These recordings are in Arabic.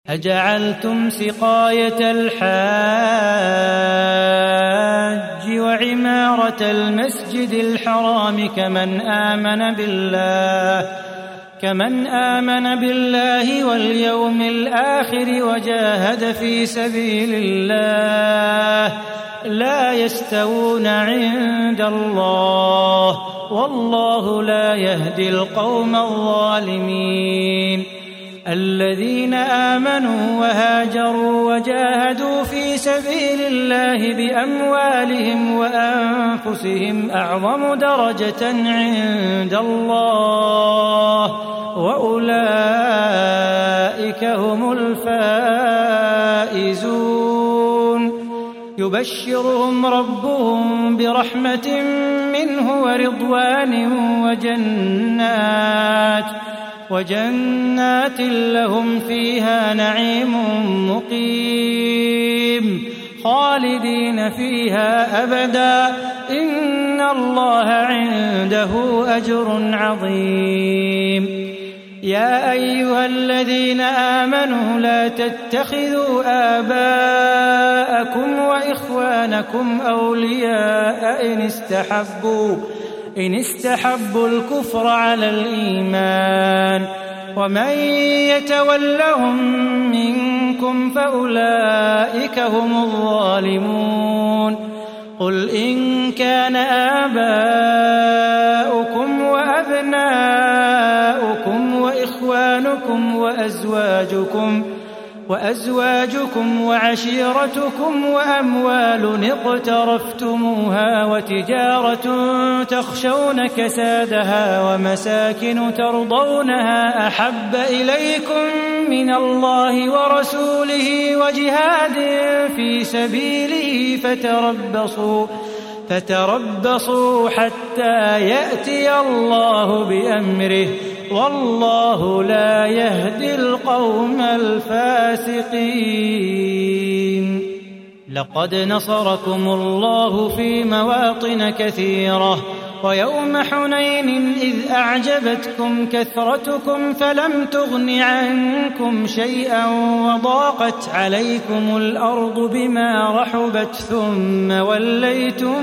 أجعلتم سقاية الحاج وعمارة المسجد الحرام كمن آمن بالله واليوم الآخر وجاهد في سبيل الله لا يستوون عند الله والله لا يهدي القوم الظالمين. الذين آمنوا وهاجروا وجاهدوا في سبيل الله بأموالهم وأنفسهم أعظم درجة عند الله وأولئك هم الفائزون. يبشرهم ربهم برحمة منه ورضوان وجنات لهم فيها نعيم مقيم خالدين فيها أبدا إن الله عنده أجر عظيم. يا أيها الذين آمنوا لا تتخذوا آباءكم وإخوانكم أولياء إن استحبوا الكفر على الإيمان ومن يتولهم منكم فأولئك هم الظالمون. قل إن كان آباؤكم وأبناؤكم وإخوانكم وأزواجكم وعشيرتكم وأموال اقترفتموها وتجارة تخشون كسادها ومساكن ترضونها أحب إليكم من الله ورسوله وجهاد في سبيله فتربصوا حتى يأتي الله بأمره والله لا يهدي القوم الفاسقين. لقد نصركم الله في مواطن كثيرة ويوم حنين إذ أعجبتكم كثرتكم فلم تغن عنكم شيئا وضاقت عليكم الأرض بما رحبت ثم وليتم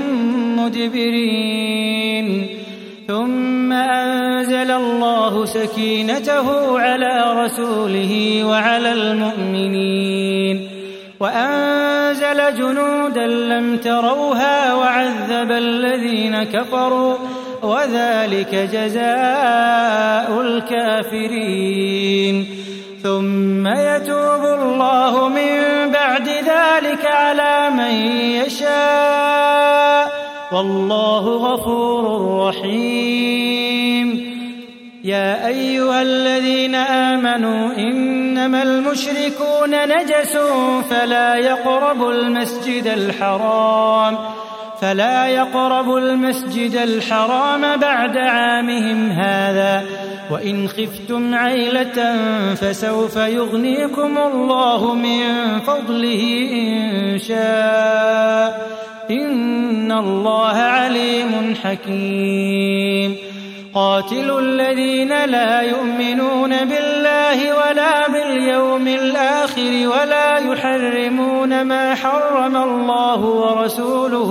مدبرين. ثم أنزل الله سكينته على رسوله وعلى المؤمنين وأنزل جنودا لم تروها وعذب الذين كفروا وذلك جزاء الكافرين. ثم يتوب الله من بعد ذلك على من يشاء والله غفور رحيم. يا أيها الذين آمنوا إنما المشركون نجس فلا يقربوا المسجد الحرام بعد عامهم هذا وإن خفتم عيلة فسوف يغنيكم الله من فضله إن شاء إن الله عليم حكيم. قاتلوا الذين لا يؤمنون بالله ولا باليوم الآخر ولا يحرمون ما حرم الله ورسوله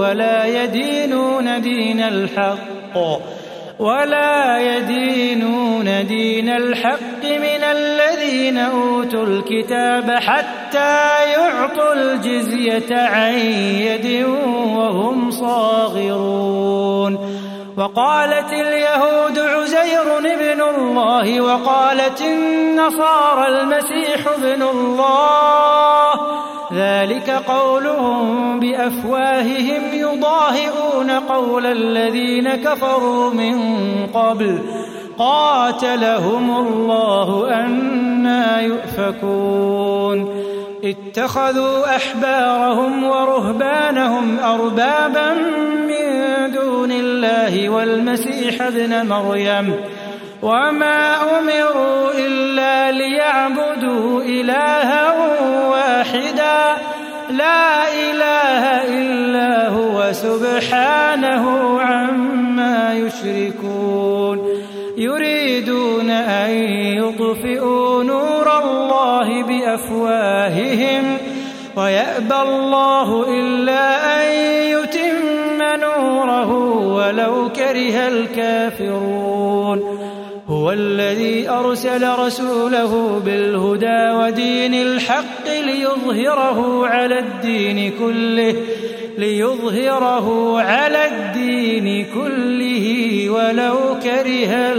ولا يدينون دين الحق من الذين أوتوا الكتاب حتى يعطوا الجزية عن يد وهم صاغرون. وقالت اليهود عزير ابن الله وقالت النصارى المسيح ابن الله ذلك قولهم بأفواههم يضاهئون قول الذين كفروا من قبل قاتلهم الله أنى يؤفكون. اتخذوا أحبارهم ورهبانهم أربابا من دون الله والمسيح ابن مريم وما أمروا إلا ليعبدوا إلها واحدا لا إله إلا هو سبحانه عما يشركون. يريدون أن يطفئوا نور الله بأفواههم ويأبى الله إلا أن يتم نوره ولو كره الكافرون هو الذي أرسل رسوله بالهدى ودين الحق ليظهره على الدين كله ولو كره